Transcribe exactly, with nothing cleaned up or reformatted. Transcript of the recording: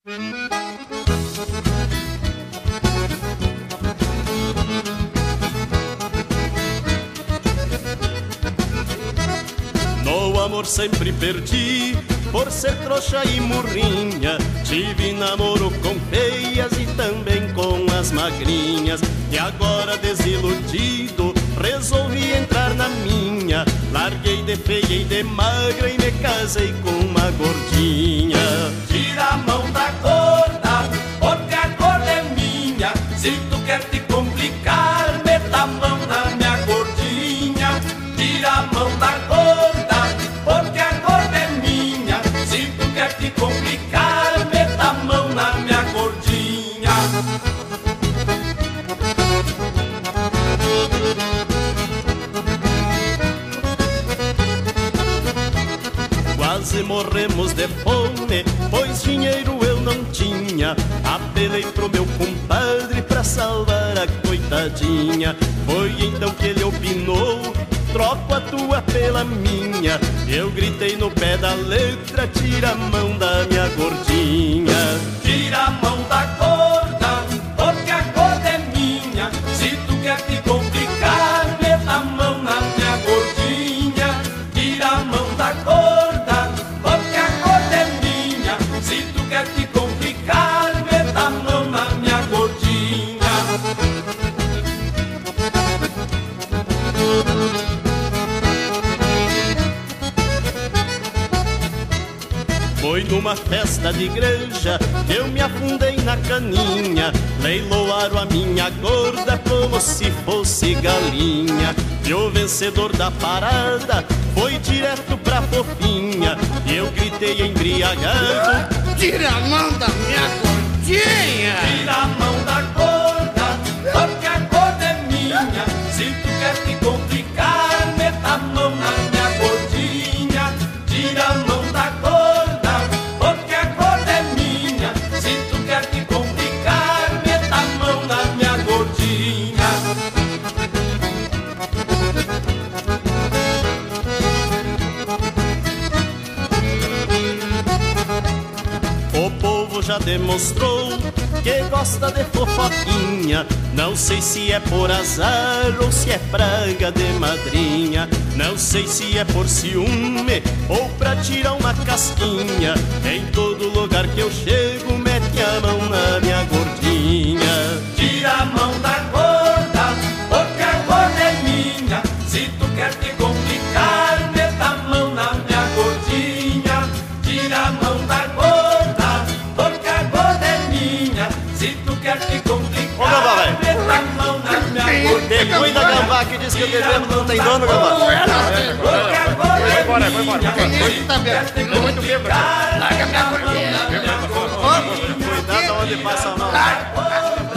No amor sempre perdi, por ser trouxa e murrinha. Tive namoro com feias e também com as magrinhas. E agora desiludido, resolvi entrar na minha. Larguei de feia e de magra e me casei com uma gordinha. Tira a mão da gorda, porque a gorda é minha. Se tu quer te complicar, meta a mão na minha gordinha. Tira a mão da gorda, porque a gorda é minha. Se tu quer te complicar, meta a mão na minha gordinha. Quase morremos de fome, pois dinheiro eu não tinha. Apelei pro meu compadre pra salvar a coitadinha. Foi então que ele opinou: troco a tua pela minha. Eu gritei no pé da letra: tira a mão da minha gordinha. Tira a mão da gorda, porque a gorda é minha. Se tu quer te complicar, meta a mão na minha gordinha. Tira a mão da gorda, porque a gorda é minha. Se tu quer te complicar, meta a mão na minha gordinha. Foi numa festa de igreja que eu me afundei na caninha. Leiloaram a minha gorda como se fosse galinha. E o vencedor da parada foi direto pra fofinha. E eu gritei embriagado: tira a mão da minha gordinha. Tira a mão da gorda, porque a gorda é minha. Se tu quer te complicar, meta a mão na minha gordinha. Tira a mão da gorda, porque a gorda é minha. Se tu quer te complicar, meta a mão na minha gordinha. O povo já demonstrou que gosta de fofoquinha. Não sei se é por azar ou se é praga de madrinha. Não sei se é por ciúme ou pra tirar uma casquinha. Em todo lugar que eu chego, mete a mão na minha gordinha. Tira a mão da gorda, porque a gorda é minha. Se tu quer te complicar, meta a mão na minha gordinha. Tira a mão da gorda, porque a gorda é minha. Se tu quer te complicar, meta a mão na minha gordinha. Tem muita gambá que diz que o bebendo não tem dono, gambá. Porque a gorda é Vai embora, vai embora. minha. Tá bebendo muito bêbado. Larga minha gordinha. Cuidado onde passa a mão.